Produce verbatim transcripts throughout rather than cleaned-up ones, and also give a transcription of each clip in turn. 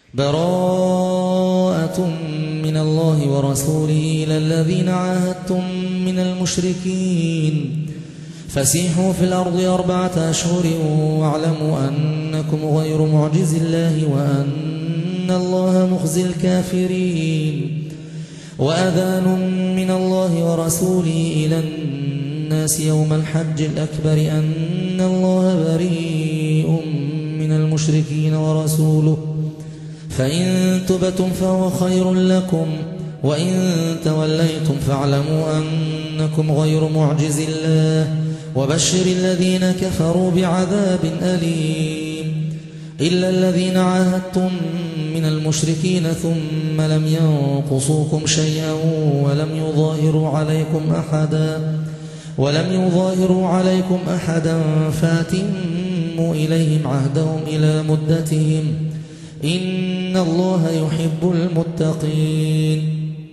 براءة من الله ورسوله إلى الذين عاهدتم من المشركين فسيحوا في الأرض أربعة أشهر واعلموا أنكم غير معجز الله وأن الله مخزي الكافرين. وأذان من الله ورسوله إلى الناس يوم الحج الأكبر أن الله بريء من المشركين ورسوله فإن تبتم فهو خير لكم وإن توليتم فاعلموا أنكم غير معجز الله وبشر الذين كفروا بعذاب أليم. إلا الذين عاهدتم من المشركين ثم لم ينقصوكم شيئا ولم يظاهروا عليكم أحدا ولم يظاهروا عليكم أحدا فاتموا إليهم عهدهم إلى مدتهم إن الله يحب المتقين.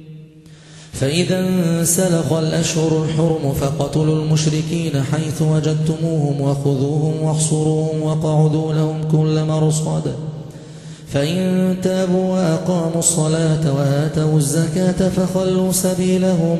فإذا انسلخ الأشهر الحرم فاقتلوا المشركين حيث وجدتموهم وخذوهم واحصروهم وقعدوا لهم كل مرصد فإن تابوا وأقاموا الصلاة وآتوا الزكاة فخلوا سبيلهم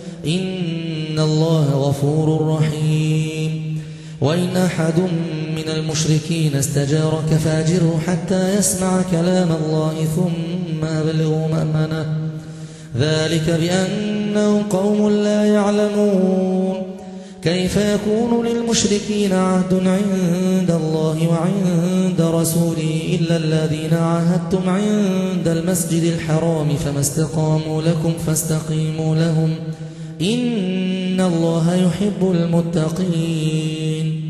إن الله غفور رحيم. وإن أحد من المشركين استجارك فأجره حتى يسمع كلام الله ثم أبلغه مأمنه ذلك بأنهم قوم لا يعلمون. كيف يكون للمشركين عهد عند الله وعند رسوله إلا الذين عاهدتم عند المسجد الحرام فما استقاموا لكم فاستقيموا لهم إن الله يحب المتقين.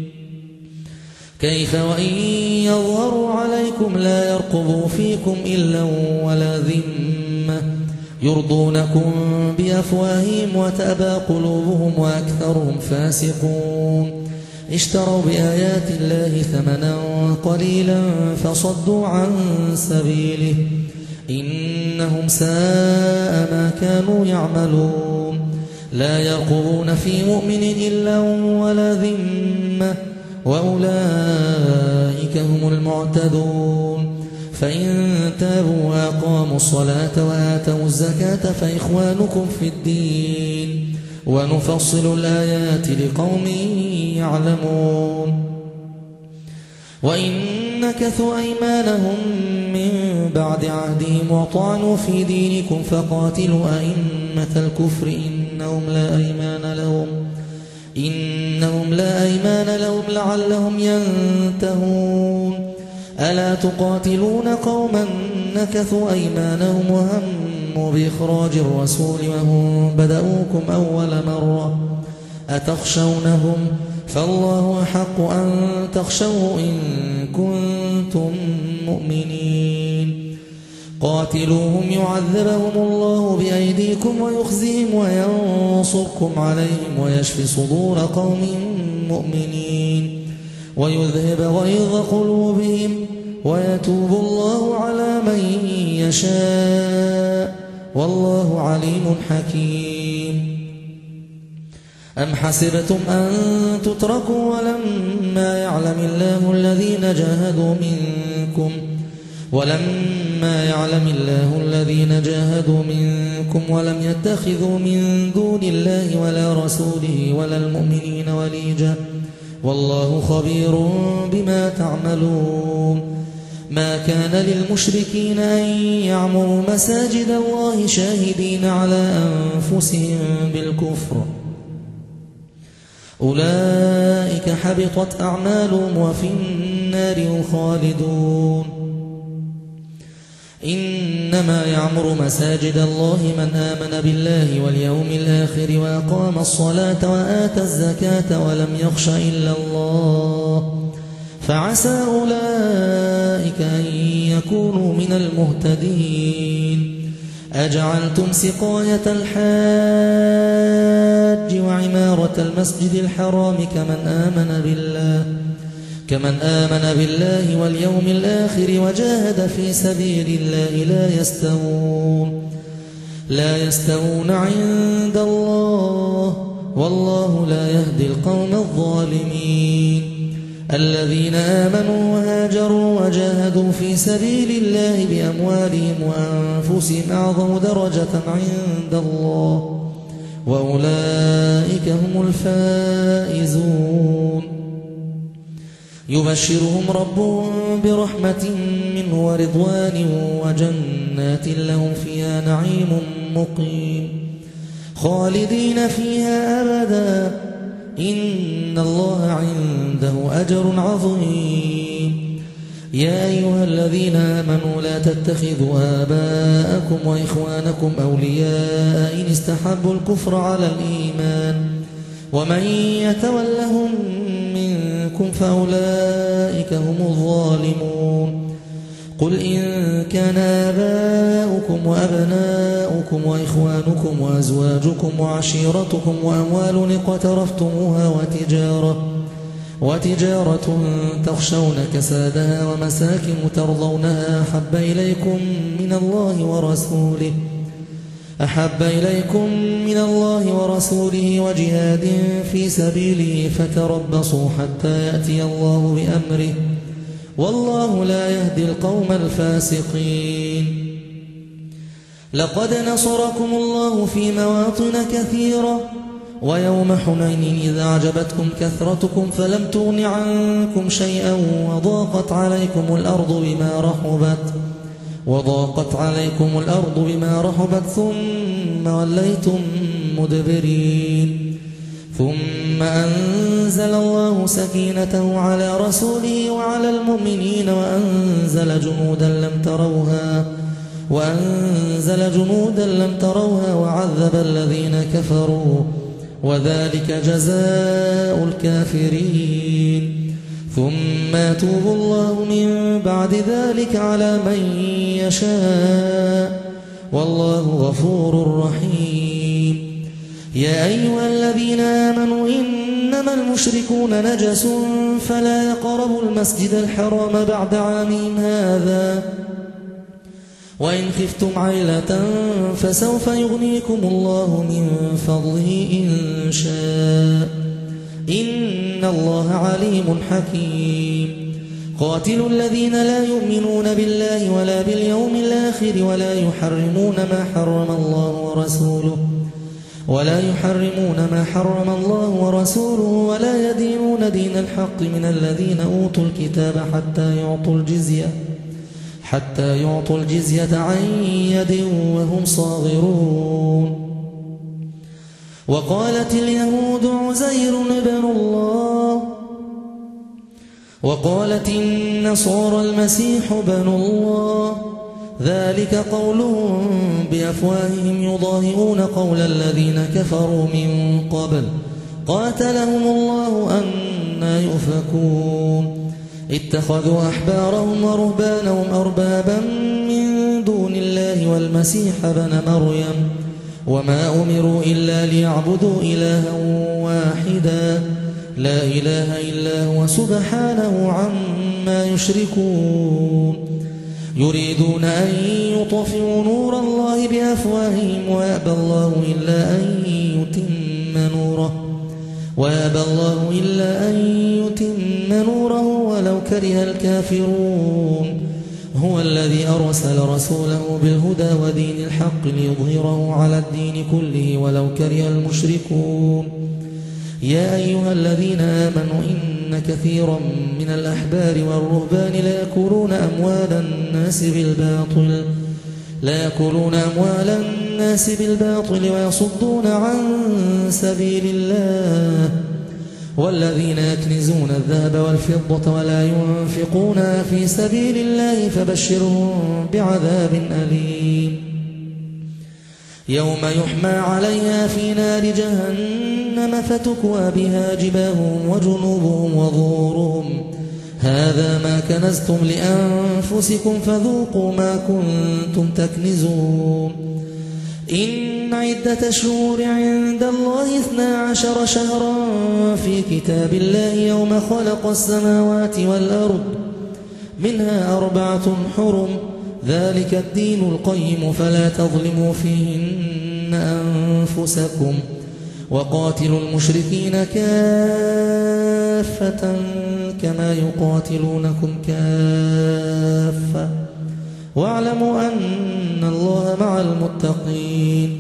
كيف وإن يظهروا عليكم لا يرقبوا فيكم إلا ولا ذمة يرضونكم بأفواههم وتأبى قلوبهم وأكثرهم فاسقون. اشتروا بآيات الله ثمنا قليلا فصدوا عن سبيله إنهم ساء ما كانوا يعملون. لا يرقبون في مؤمن إلا ولا ذمة وأولئك هم المعتدون. فإن تابوا وأقاموا الصلاة وآتوا الزكاة فإخوانكم في الدين ونفصل الآيات لقوم يعلمون. وإن نكثوا أيمانهم من بعد عهدهم وطعنوا في دينكم فقاتلوا أئمة الكفر إنهم لا أيمان لهم إنهم لا أيمان لهم لعلهم ينتهون. ألا تقاتلون قوما نكثوا أيمانهم وهموا بإخراج الرسول وهم بدأوكم أول مرة أتخشونهم فالله أحق أن تخشوه إن كنتم مؤمنين. قاتلوهم يعذبهم الله بأيديكم ويخزيهم وينصركم عليهم ويشفي صدور قوم مؤمنين ويذهب غيظ قلوبهم ويتوب الله على من يشاء والله عليم حكيم. أم حسبتم أن تتركوا ولما يعلم الله الذين جاهدوا منكم ولما يعلم الله الذين جاهدوا منكم ولم يتخذوا من دون الله ولا رسوله ولا المؤمنين وليجا والله خبير بما تعملون. ما كان للمشركين أن يعمروا مساجد الله شاهدين على أنفسهم بالكفر أولئك حبطت أعمالهم وفي النار هم خالدون. إنما يعمر مساجد الله من آمن بالله واليوم الآخر وأقام الصلاة وآتى الزكاة ولم يخش إلا الله فعسى أولئك أن يكونوا من المهتدين. أجعلتم سقاية الحاج وعمارة المسجد الحرام كمن آمن بالله كمن آمن بالله واليوم الآخر وجاهد في سبيل الله لا يستوون لا يستوون عند الله والله لا يهدي القوم الظالمين. الذين آمنوا وهاجروا وجاهدوا في سبيل الله بأموالهم وأنفسهم أعظم درجة عند الله وأولئك هم الفائزون يبشرهم ربهم برحمة منه ورضوان وجنات لهم فيها نعيم مقيم خالدين فيها أبدا إن الله عنده أجر عظيم يا أيها الذين آمنوا لا تتخذوا آباءكم وإخوانكم أولياء إن استحبوا الكفر على الإيمان ومن يتولهم منكم فأولئك هم الظالمون قل إن كان آباؤكم وأبناؤكم وإخوانكم وأزواجكم وعشيرتكم وأموال اقترفتموها وتجارة وتجارة تخشون كسادها ومساكن ترضونها أحب إليكم من الله ورسوله أحب إليكم من الله ورسوله وجهاد في سبيله فتربصوا حتى يأتي الله بأمره والله لا يهدي القوم الفاسقين لقد نصركم الله في مواطن كثيرة ويوم حنين إذا أعجبتكم كثرتكم فلم تغن عنكم شيئا وضاقت عليكم الأرض بما رحبت وضاقت عليكم الأرض بما رحبت ثم وليتم مدبرين ثم أنزل الله سكينته على رسوله وعلى المؤمنين وأنزل جنودا لم تروها وأنزل جنودا لم تروها وعذب الذين كفروا وذلك جزاء الكافرين ثم يتوب الله من بعد ذلك على من يشاء والله غفور رحيم يا أيها الذين آمنوا إنما المشركون نجس فلا يقربوا المسجد الحرام بعد عامهم هذا وإن خفتم عيلة فسوف يغنيكم الله من فضله إن شاء إن الله عليم حكيم قاتلوا الذين لا يؤمنون بالله ولا باليوم الآخر ولا يحرمون ما حرم الله ورسوله ولا يحرمون ما حرم الله ورسوله ولا يدينون دين الحق من الذين أوتوا الكتاب حتى يعطوا الجزية حتى يعطوا الجزية عن يد وهم صاغرون وقالت اليهود عزير ابن الله وقالت النصارى المسيح ابن الله ذلك قولهم بأفواههم يضاهئون قول الذين كفروا من قبل قاتلهم الله أنى يؤفكون اتخذوا أحبارهم ورهبانهم أربابا من دون الله والمسيح ابن مريم وما أمروا إلا ليعبدوا إلها واحدا لا إله إلا هو سبحانه عما يشركون يريدون أن يطفئوا نور الله بأفواههم ويأبى الله إلا أن يتم نوره ويأبى الله إلا أن يتم نوره ولو كره الكافرون هو الذي أرسل رسوله بالهدى ودين الحق ليظهره على الدين كله ولو كره المشركون يا أيها الذين آمنوا إن كثيرا من الأحبار والرهبان ليأكلون أموال الناس بالباطل لا يأكلون أموال الناس بالباطل ويصدون عن سبيل الله والذين يكنزون الذهب والفضة ولا ينفقونها في سبيل الله فبشرهم بعذاب أليم يوم يحمى عليها في نار جهنم فتكوى بها جباههم وجنوبهم وظهورهم هذا ما كنزتم لأنفسكم فذوقوا ما كنتم تكنزون إن عدة الشهور عند الله اثنا عشر شهرا في كتاب الله يوم خلق السماوات والأرض منها أربعة حرم ذلك الدين القيم فلا تظلموا فيهن أنفسكم وقاتلوا المشركين كافة كافة كما يقاتلونكم كافة واعلموا أن الله مع المتقين.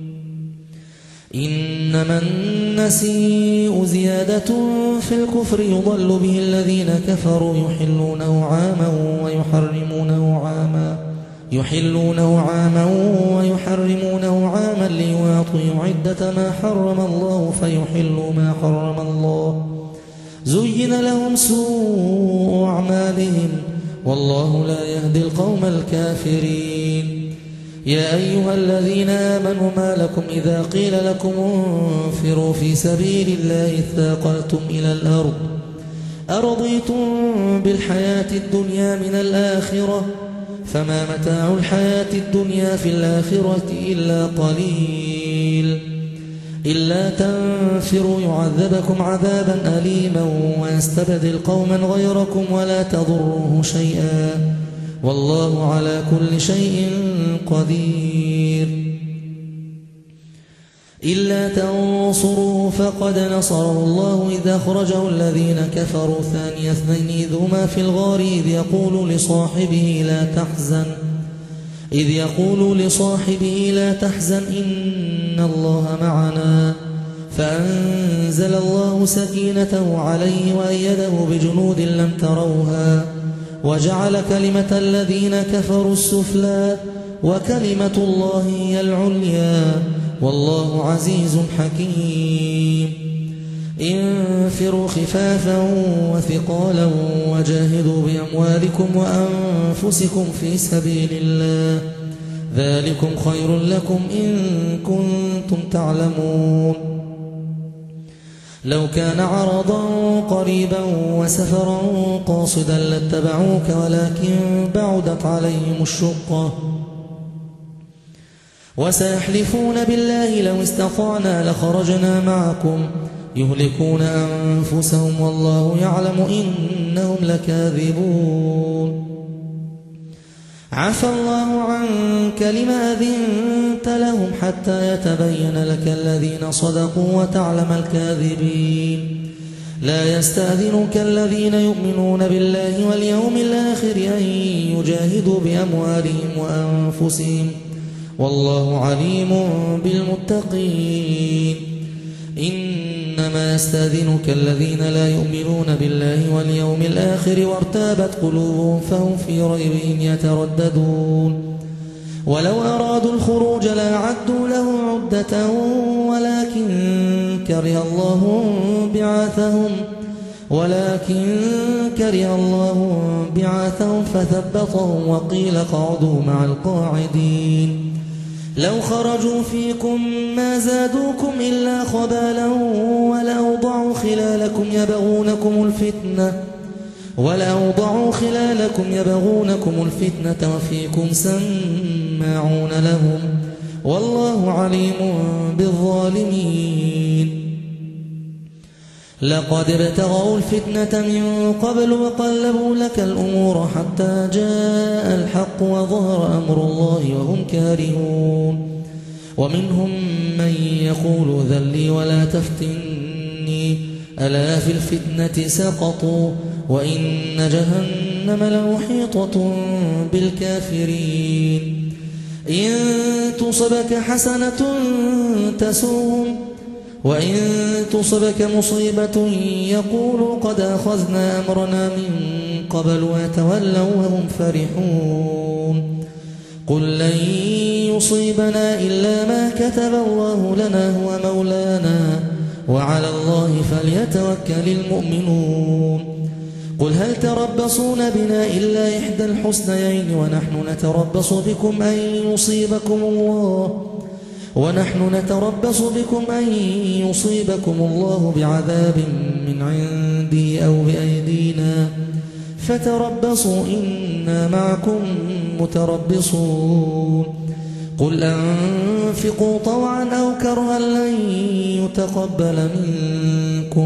إنما النسيء زيادة في الكفر يضل به الذين كفروا يحلونه عاما ويحرمونه عاما يحلونه عاما ويحرمونه عاما ليواطئوا عدة ما حرم الله فيحلوا ما حرم الله. زين لهم سوء أعمالهم والله لا يهدي القوم الكافرين. يا أيها الذين آمنوا ما لكم إذا قيل لكم انفروا في سبيل الله اثاقلتم إلى الأرض أرضيتم بالحياة الدنيا من الآخرة فما متاع الحياة الدنيا في الآخرة إلا قليل. إلا تنفروا يعذبكم عذابا أليما ويستبدل قوما غيركم ولا تضروه شيئا والله على كل شيء قدير. إلا تنصروه فقد نصره الله إذ أخرجه الذين كفروا ثاني اثنين إذ هما في الغار إذ يقول لصاحبه لا تحزن إذ يقول لصاحبه لا تحزن إن الله معنا فأنزل الله سكينته عليه وأيده بجنود لم تروها وجعل كلمة الذين كفروا السفلى وكلمة الله هي العليا والله عزيز حكيم. انفروا خفافا وثقالا وجاهدوا بأموالكم وأنفسكم في سبيل الله ذلكم خير لكم إن كنتم تعلمون. لو كان عرضا قريبا وسفرا قاصدا لاتبعوك ولكن بعدت عليهم الشقة وسيحلفون بالله لو استطعنا لخرجنا معكم يهلكون أنفسهم والله يعلم إنهم لكاذبون. عفى الله عنك لما أذنت لهم حتى يتبين لك الذين صدقوا وتعلم الكاذبين. لا يستأذنك الذين يؤمنون بالله واليوم الآخر أن يجاهدوا بأموالهم وأنفسهم والله عليم بالمتقين. إنما يستأذنك الذين لا يؤمنون بالله واليوم الآخر وارتابت قلوبهم فهم في ريبهم يترددون. ولو أرادوا الخروج لأعدوا له عدة ولكن كره الله بعاثهم ولكن كره الله بعاثهم فثبطهم وقيل اقعدوا مع القاعدين. لو خرجوا فيكم ما زادوكم إلا خبالا ولأوضعوا خلالكم يبغونكم الفتنة ولأوضعوا خلالكم يبغونكم الفتنة وفيكم سماعون لهم والله عليم بالظالمين. لقد ابتغوا الفتنة من قبل وقلبوا لك الأمور حتى جاء الحق وظهر أمر الله وهم كارهون. ومنهم من يقول ذلي ولا تفتني ألا في الفتنة سقطوا وإن جهنم لمحيطة بالكافرين. إن تصبك حسنة تسوهم وإن تصبك مصيبة يقولوا قد أخذنا أمرنا من قبل ويتولوا وهم فرحون. قل لن يصيبنا إلا ما كتب الله لنا هو مولانا وعلى الله فليتوكل المؤمنون. قل هل تربصون بنا إلا إحدى الحسنيين ونحن نتربص بكم أن يصيبكم الله ونحن نتربص بكم أن يصيبكم الله بعذاب من عنده أو بأيدينا فتربصوا إنا معكم متربصون. قل أنفقوا طوعا أو كرها لن يتقبل منكم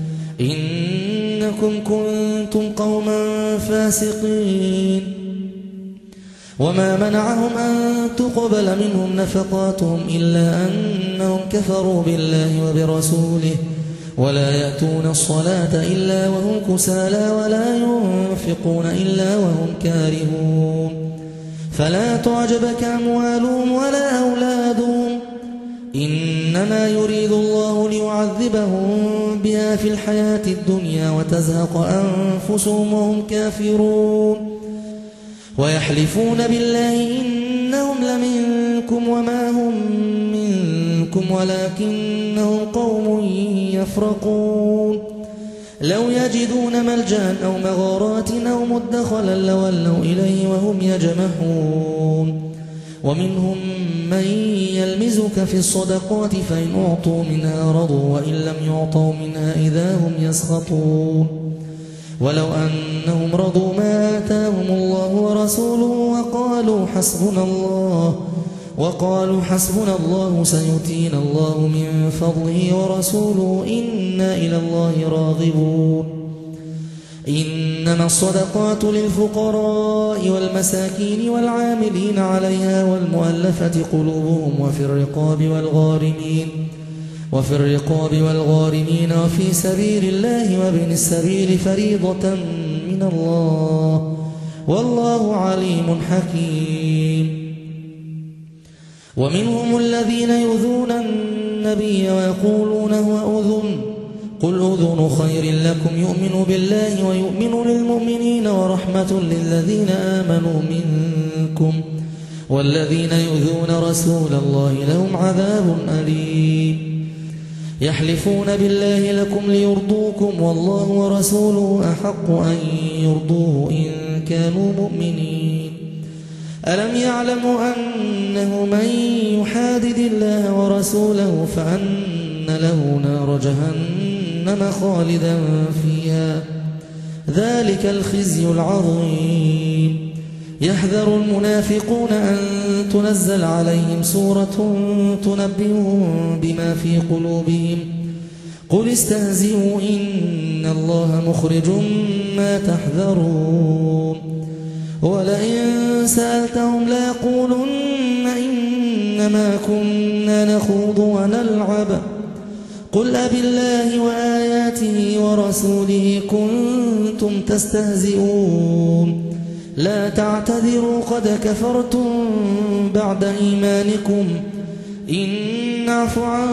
إنكم كنتم قوما فاسقين. وما منعهم أن تقبل منهم نفقاتهم إلا أنهم كفروا بالله وبرسوله ولا يأتون الصلاة إلا وهم كسالى ولا ينفقون إلا وهم كارهون فلا تعجبك أموالهم ولا أولادهم إنما يريد الله ليعذبهم بها في الحياة الدنيا وتزهق أنفسهم وهم كافرون ويحلفون بالله إنهم لمنكم وما هم منكم ولكنهم قوم يفرقون لو يجدون ملجأ أو مغارات أو مدخلا لولوا إليه وهم يجمحون ومنهم من يلمزك في الصدقات فإن أعطوا منها رضوا وإن لم يعطوا منها إذا هم يسخطون ولو أنهم رضوا ما آتاهم الله ورسوله وقالوا حسبنا الله وقالوا حسبنا الله سيؤتينا الله من فضله ورسوله إنا إلى الله راغبون إنما الصدقات للفقراء والمساكين والعاملين عليها والمؤلفة قلوبهم وفي الرقاب والغارمين وفي الرقاب والغارمين وفي سبيل الله وابن السبيل فريضة من الله والله عليم حكيم ومنهم الذين يؤذون النبي ويقولون هو أذن قل أذن خير لكم يؤمن بالله ويؤمن للمؤمنين ورحمة للذين آمنوا منكم والذين يؤذون رسول الله لهم عذاب أليم يحلفون بالله لكم ليرضوكم والله ورسوله أحق أن يرضوه إن كانوا مؤمنين ألم يعلموا أنه من يحادد الله ورسوله فأن له نار جهنم خالدا فيها ذلك الخزي العظيم يحذر المنافقون أن تنزل عليهم سورة تنبئهم بما في قلوبهم قل استهزئوا إن الله مخرج ما تحذرون ولئن سألتهم ليقولن إنما كنا نخوض ونلعب قل أبالله وآياته ورسوله كنتم تستهزئون لا تعتذروا قد كفرتم بعد إيمانكم إن نعف عن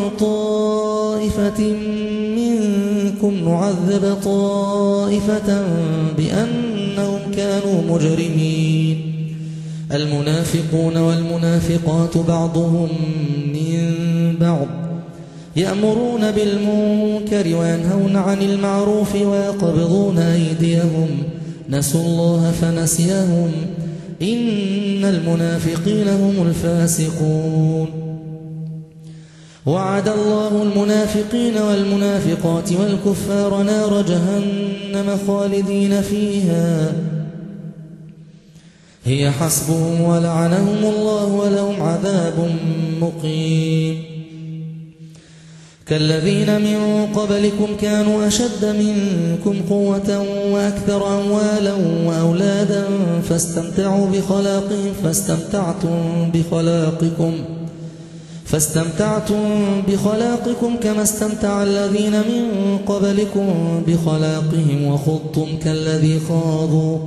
طائفة منكم نعذب طائفة بأنهم كانوا مجرمين المنافقون والمنافقات بعضهم من بعض يأمرون بالمنكر وينهون عن المعروف ويقبضون أيديهم نسوا الله فنسيهم إن المنافقين هم الفاسقون وعد الله المنافقين والمنافقات والكفار نار جهنم خالدين فيها هي حسبهم ولعنهم الله ولهم عذاب مقيم كالذين من قبلكم كانوا أشد منكم قوة وأكثر أموالا وأولادا فاستمتعوا بخلاقهم فاستمتعتم بخلاقكم فاستمتعتم بخلاقكم كما استمتع الذين من قبلكم بخلاقهم وخضتم كالذي خاضوا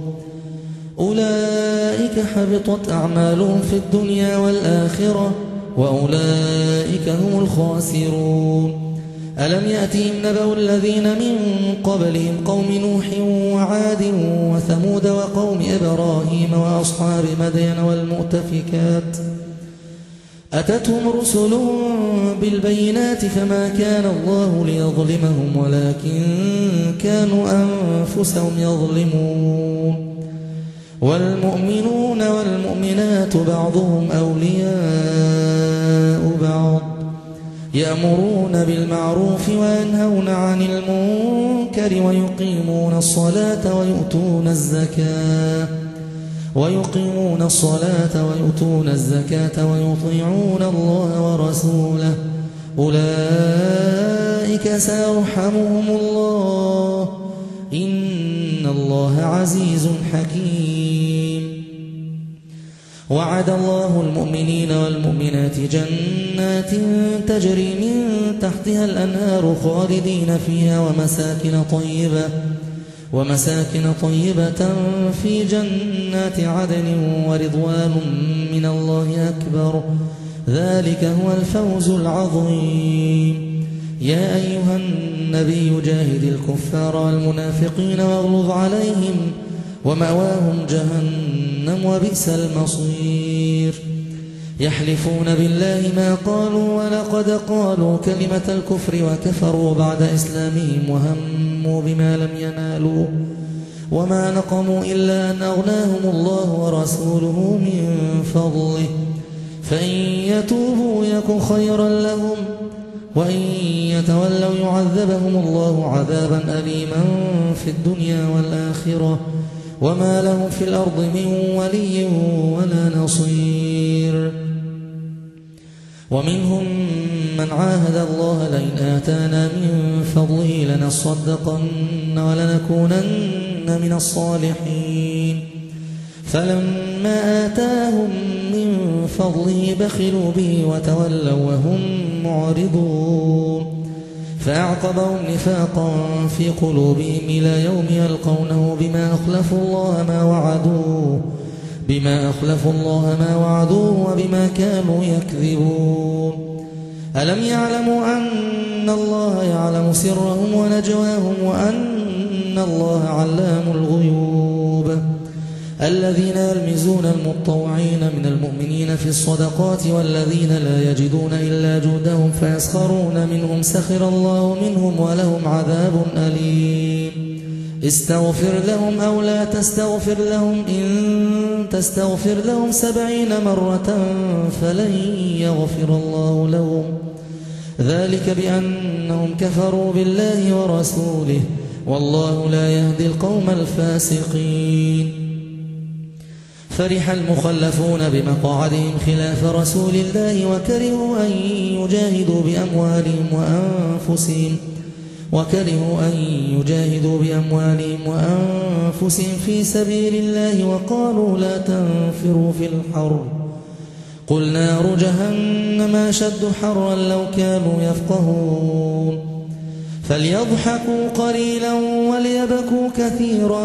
أولئك حبطت أعمالهم في الدنيا والآخرة وأولئك هم الخاسرون ألم يأتهم نبأ الذين من قبلهم قوم نوح وعاد وثمود وقوم إبراهيم وأصحاب مدين والمؤتفكات أتتهم رسلهم بالبينات فما كان الله ليظلمهم ولكن كانوا أنفسهم يظلمون والمؤمنون والمؤمنات بعضهم أولياء بعض يأمرون بالمعروف وينهون عن المنكر ويقيمون الصلاة ويؤتون الزكاة ويقيمون الصلاة ويؤتون الزكاة ويطيعون الله ورسوله أولئك سيرحمهم الله إن الله عزيز حكيم وعد الله المؤمنين والمؤمنات جنات تجري من تحتها الأنهار خالدين فيها ومساكن طيبة ومساكن طيبة في جنات عدن ورضوان من الله أكبر ذلك هو الفوز العظيم. يا أيها النبي جاهد الكفار والمنافقين واغلظ عليهم ومأواهم جهنم وبئس المصير. يحلفون بالله ما قالوا ولقد قالوا كلمة الكفر وكفروا بعد إسلامهم وهموا بما لم ينالوا وما نقموا إلا أن أغناهم الله ورسوله من فضله فإن يتوبوا يك خيرا لهم وإن يتولوا يعذبهم الله عذابا أليما في الدنيا والآخرة وما لهم في الأرض من ولي ولا نصير. ومنهم من عاهد الله لئن آتانا من فضله لنصدقن ولنكونن من الصالحين فلما آتاهم من فضله بخلوا به وتولوا وهم معرضون فأعقبهم نفاقا في قلوبهم إلى يوم يلقونه بما أخلفوا الله ما وعدوه بما أخلفوا الله ما وعدوه وبما كانوا يكذبون. ألم يعلموا أن الله يعلم سرهم ونجواهم وأن الله علام الغيوب. الذين يلمزون المطوعين من المؤمنين في الصدقات والذين لا يجدون إلا جهدهم فيسخرون منهم سخر الله منهم ولهم عذاب أليم. استغفر لهم أو لا تستغفر لهم إن تستغفر لهم سبعين مرة فلن يغفر الله لهم ذلك بأنهم كفروا بالله ورسوله والله لا يهدي القوم الفاسقين. فرح المخلفون بمقعدهم خلاف رسول الله وكرهوا أن يجاهدوا بأموالهم وأنفسهم وكرهوا أن يجاهدوا بأموالهم وأنفسهم في سبيل الله وقالوا لا تنفروا في الحر قل نار جهنم أشد حرا لو كانوا يفقهون. فليضحكوا قليلا وليبكوا كثيرا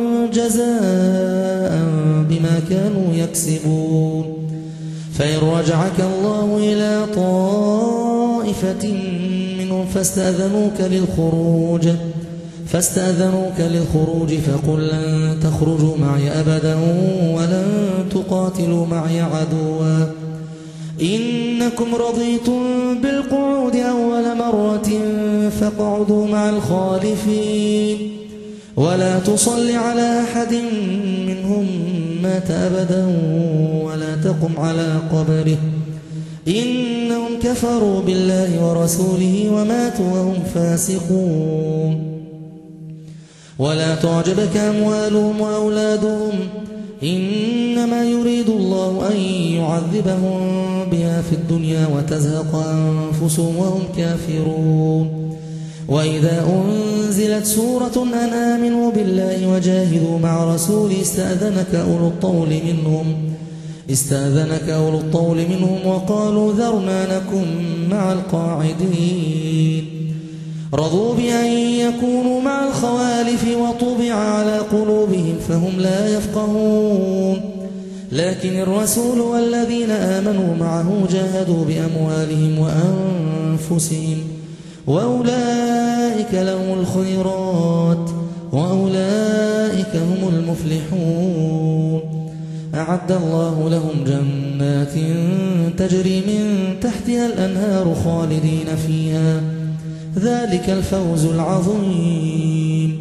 جزاء بما كانوا يكسبون. فإن رجعك الله إلى طائفة منهم فاستأذنوك للخروج فاستأذنوك للخروج فقل لن تخرجوا معي أبدا ولن تقاتلوا معي عدوا إنكم رضيتم بالقعود أول مرة فاقعدوا مع الخالفين ولا تصل على أحد منهم مات أبدا ولا تقم على قبره إنهم كفروا بالله ورسوله وماتوا وهم فاسقون. ولا تعجبك أموالهم وأولادهم إنما يريد الله أن يعذبهم بها في الدنيا وتزهق أنفسهم وهم كافرون. وإذا أنزلت سورة أن آمنوا بالله وجاهدوا مع رسوله استأذنك أولو الطول منهم استأذنك أولو الطول منهم وقالوا ذرنا نكن مع القاعدين رضوا بأن يكونوا مع الخوالف وطبع على قلوبهم فهم لا يفقهون. لكن الرسول والذين آمنوا معه جاهدوا بأموالهم وأنفسهم وأولئك لهم الخيرات وأولئك هم المفلحون. أعد الله لهم جنات تجري من تحتها الأنهار خالدين فيها ذلك الفوز العظيم.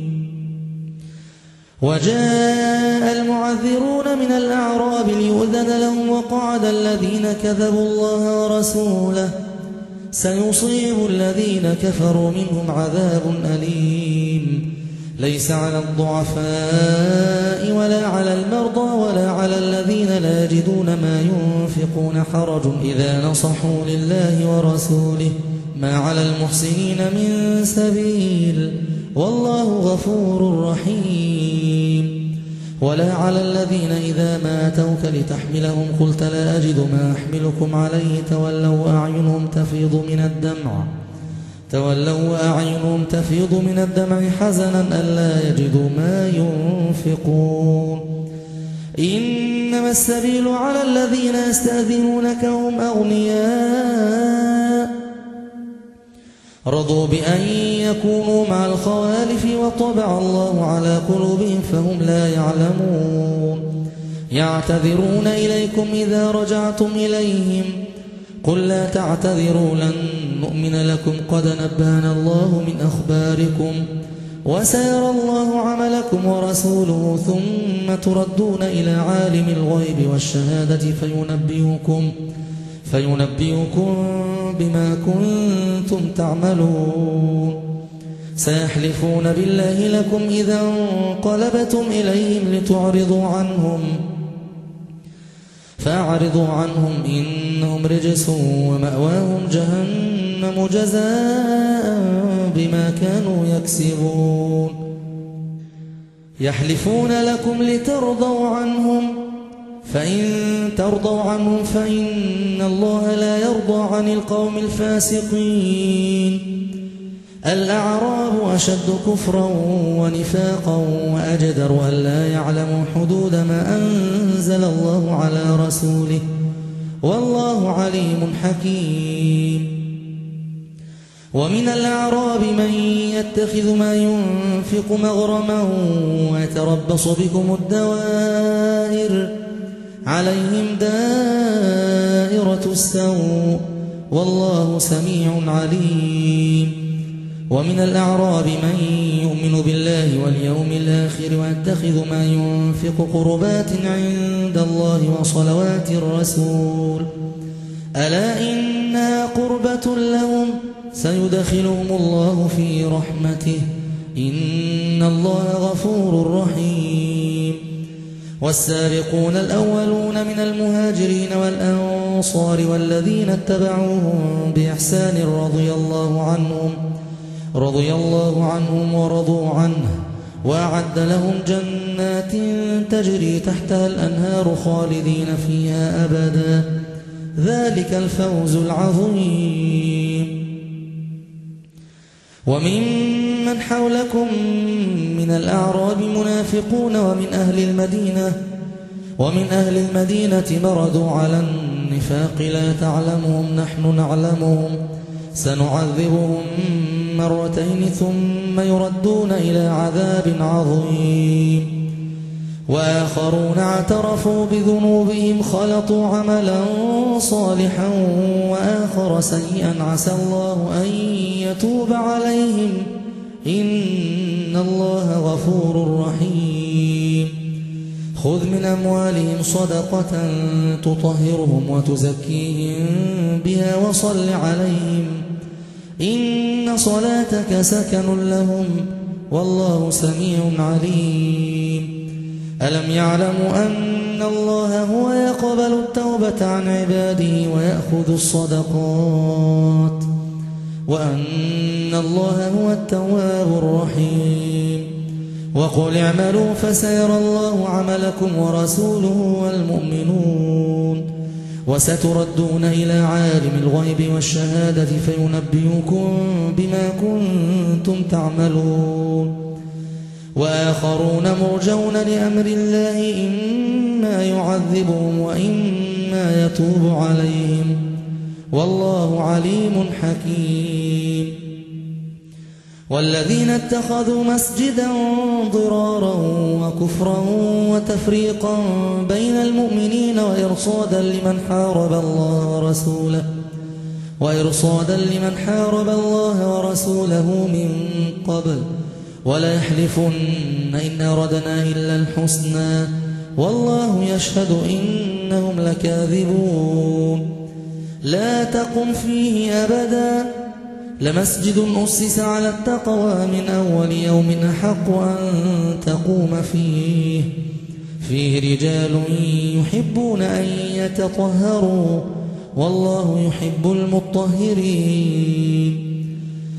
وجاء المعذرون من الأعراب ليؤذن لهم وقعد الذين كذبوا الله ورسوله سيصيب الذين كفروا منهم عذاب أليم. ليس على الضعفاء ولا على المرضى ولا على الذين لا يجدون ما ينفقون حرج إذا نصحوا لله ورسوله ما على المحسنين من سبيل والله غفور رحيم. ولا على الذين إذا ما أتوك لتحملهم قلت لا أجد ما أحملكم عليه تولوا وأعينهم تفيض من الدمع تولوا وأعينهم تفيض من الدمع حزنا ألا يجدوا ما ينفقون إنما السبيل على الذين يستأذنونك هم أغنياء رضوا بأن يكونوا مع الخوالف وطبع الله على قلوبهم فهم لا يعلمون يعتذرون إليكم إذا رجعتم إليهم قل لا تعتذروا لن نؤمن لكم قد نبهنا الله من أخباركم وسيرى الله عملكم ورسوله ثم تردون إلى عالم الغيب والشهادة فينبئكم فينبئكم بما كنتم تعملون سيحلفون بالله لكم إذا انقلبتم إليهم لتعرضوا عنهم فأعرضوا عنهم إنهم رجس ومأواهم جهنم جزاء بما كانوا يكسبون يحلفون لكم لترضوا عنهم فإن ترضوا عنهم فإن الله لا يرضى عن القوم الفاسقين الأعراب أشد كفرا ونفاقا وأجدر ألا يعلموا حدود ما أنزل الله على رسوله والله عليم حكيم ومن الأعراب من يتخذ ما ينفق مغرما ويتربص بكم الدوائر عليهم دائرة السوء والله سميع عليم ومن الأعراب من يؤمن بالله واليوم الآخر ويتخذ ما ينفق قربات عند الله وصلوات الرسول ألا إنها قربة لهم سيدخلهم الله في رحمته إن الله غفور رحيم والسابقون الأولون من المهاجرين والأنصار والذين اتبعوهم بإحسان رضي الله عنهم رضي الله عنهم ورضوا عنه وأعد لهم جنات تجري تحتها الأنهار خالدين فيها أبدا ذلك الفوز العظيم وممن حولكم من الأعراب منافقون ومن أهل المدينة ومن أهل المدينة مردوا على النفاق لا تعلمهم نحن نعلمهم سنعذبهم مرتين ثم يردون إلى عذاب عظيم وآخرون اعترفوا بذنوبهم خلطوا عملا صالحا وآخر سيئا عسى الله أن يتوب عليهم إن الله غفور رحيم خذ من أموالهم صدقة تطهرهم وتزكيهم بها وصل عليهم إن صلاتك سكن لهم والله سميع عليم ألم يعلموا أن الله هو يقبل التوبة عن عباده ويأخذ الصدقات وأن الله هو التواب الرحيم وقل اعملوا فسيرى الله عملكم ورسوله والمؤمنون وستردون إلى عالم الغيب والشهادة فينبئكم بما كنتم تعملون وآخرون مرجون لأمر الله إما يعذبهم وإما يتوب عليهم والله عليم حكيم والذين اتخذوا مسجدا ضرارا وكفرا وتفريقا بين المؤمنين وإرصادا لمن حارب الله ورسوله وإرصادا لمن حارب الله ورسوله من قبل وليحلفن إن أردنا إلا الحسنى والله يشهد إنهم لكاذبون لا تقم فيه أبدا لمسجد أسس على التقوى من أول يوم أحق أن تقوم فيه فيه رجال يحبون أن يتطهروا والله يحب المطهرين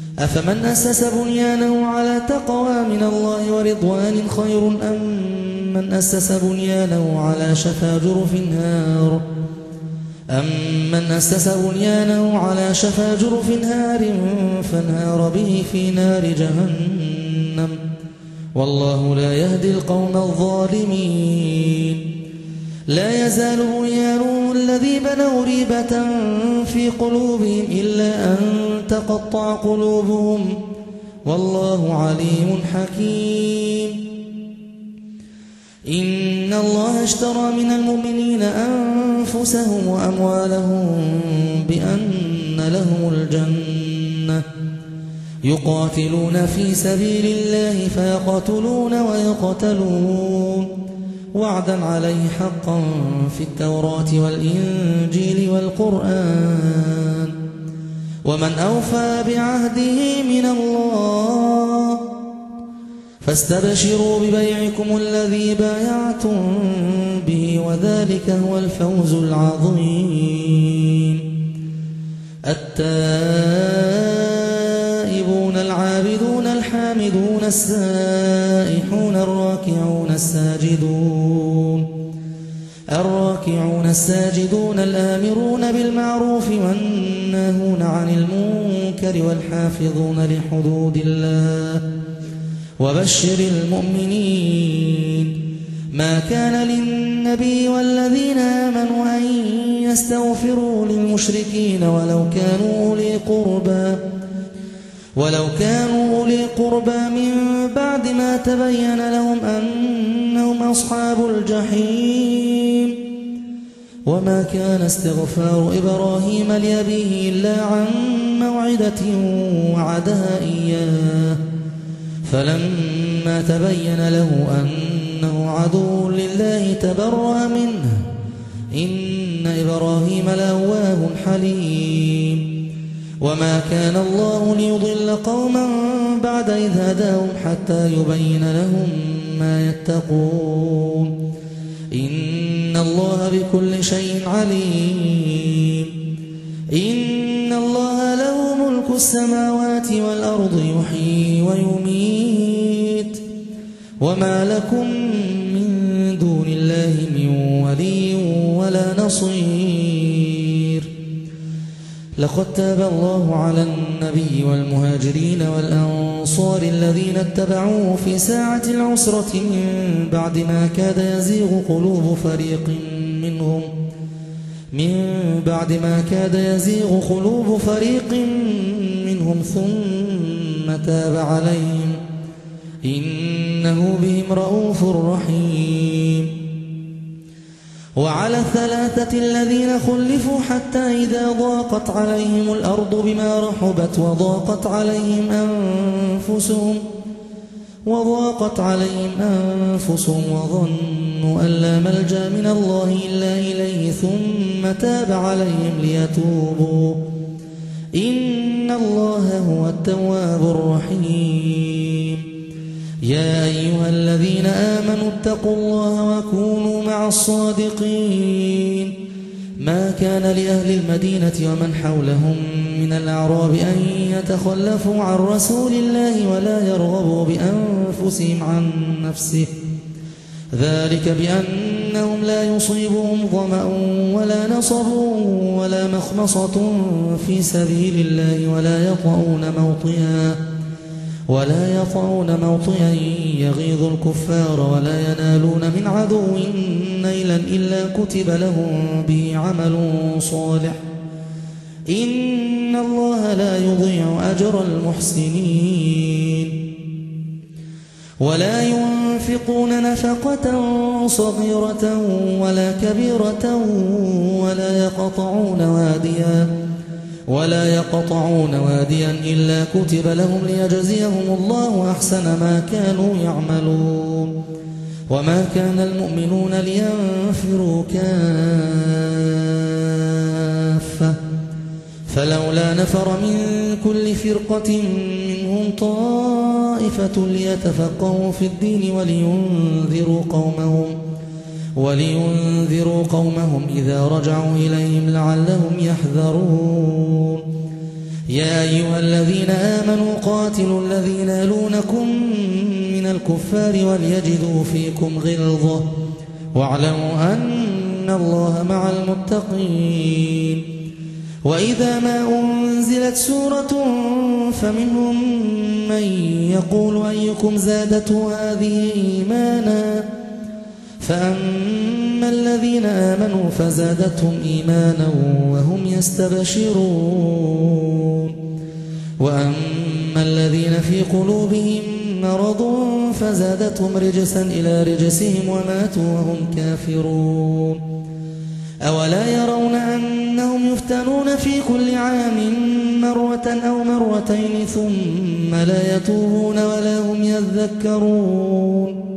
أفمن أسس بنيانه على تقوى من الله ورضوان خير أم أمن أسس بنيانه على شفا جرف هار أمن أسس بنيانه على شفا جرف هار فانهار به في نار جهنم والله لا يهدي القوم الظالمين لا يزال بنيانهم الذي بنوا ريبة في قلوبهم إلا أن تقطع قلوبهم والله عليم حكيم إن الله اشترى من المؤمنين أنفسهم وأموالهم بأن لهم الجنة يقاتلون في سبيل الله فيقتلون ويقتلون وعدا عليه حقا في التوراة والإنجيل والقرآن ومن أوفى بعهده من الله فاستبشروا ببيعكم الذي بايعتم به وذلك هو الفوز العظيم التائبون العابدون الحامدون السائحون الراكعون الساجدون الراكعون الساجدون الآمرون بالمعروف والناهون عن المنكر والحافظون لحدود الله وبشر المؤمنين ما كان للنبي والذين آمنوا أن يستغفروا للمشركين ولو كانوا أولي قربى ولو كانوا أولي قربى من بعد ما تبين لهم أنهم أصحاب الجحيم وما كان استغفار إبراهيم لأبيه إلا عن موعدة وعدها إياه فلما تبين له أنه عدو لله تبرأ منه إن إبراهيم لأواه حليم وما كان الله ليضل قوما بعد إذ هداهم حتى يبين لهم ما يتقون إن الله بكل شيء عليم إن الله له ملك السماوات والأرض يحيي ويميت وما لكم من دون الله من ولي ولا نصير لقد تاب الله على النبي والمهاجرين والأنصار الذين اتبعوه في ساعة العسرة من بعد ما كاد يزيغ قلوب فريق منهم من بعد ما كاد يزيغ قلوب فريق منهم ثم تاب عليهم إنه بهم رؤوف رحيم وعلى الثلاثة الذين خلفوا حتى إذا ضاقت عليهم الأرض بما رحبت وضاقت عليهم أنفسهم وضاقت عليهم أنفسهم وظنوا أن لا ملجأ من الله إلا إليه ثم تاب عليهم ليتوبوا إن الله هو التواب الرحيم يا أيها الذين آمنوا اتقوا الله وكونوا مع الصادقين ما كان لأهل المدينة ومن حولهم من الأعراب أن يتخلفوا عن رسول الله ولا يرغبوا بأنفسهم عن نفسه ذلك بأنهم لا يصيبهم ظمأ ولا نصب ولا مخمصة في سبيل الله ولا يطعون موطئا ولا يطعون موطئا يغيظ الكفار ولا ينالون من عدو نيلا إلا كتب لهم به عمل صالح إن الله لا يضيع أجر المحسنين ولا ينفقون نفقة صغيرة ولا كبيرة ولا يقطعون واديا ولا يقطعون واديا إلا كتب لهم ليجزيهم الله أحسن ما كانوا يعملون وما كان المؤمنون لينفروا كافة فلولا نفر من كل فرقة منهم طائفة ليتفقهوا في الدين ولينذروا قومهم ولينذروا قومهم إذا رجعوا إليهم لعلهم يحذرون يا أيها الذين آمنوا قاتلوا الذين يلونكم من من الكفار وليجدوا فيكم غلظة واعلموا أن الله مع المتقين. وإذا ما أنزلت سورة فمنهم من يقول أيكم زادته هذه إيمانا فأما الذين آمنوا فزادتهم إيمانا وهم يستبشرون وأما الذين في قلوبهم مرض فزادتهم رجسا إلى رجسهم وماتوا وهم كافرون. أولا يرون أنهم يفتنون في كل عام مرة أو مرتين ثم لا يتوبون ولا هم يذكرون.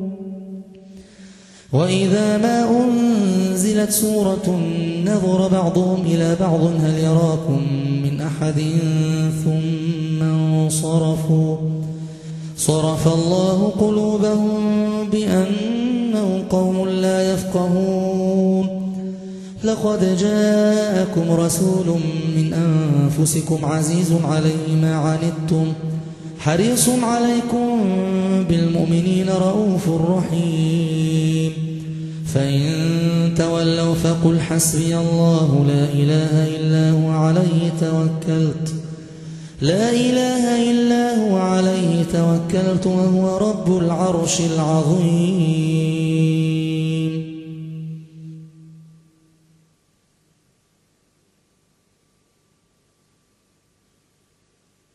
وإذا ما أنزلت سورة نظر بعضهم إلى بعض هل يراكم من أحد ثم انصرفوا صرف الله قلوبهم بأنهم قوم لا يفقهون. لقد جاءكم رسول من أنفسكم عزيز عليه ما عنتم حريص عليكم بالمؤمنين رؤوف رحيم. فإن تولوا فقل حسبي الله لا إله إلا هو عليه توكلت لا إله إلا هو عليه توكلت وهو رب العرش العظيم.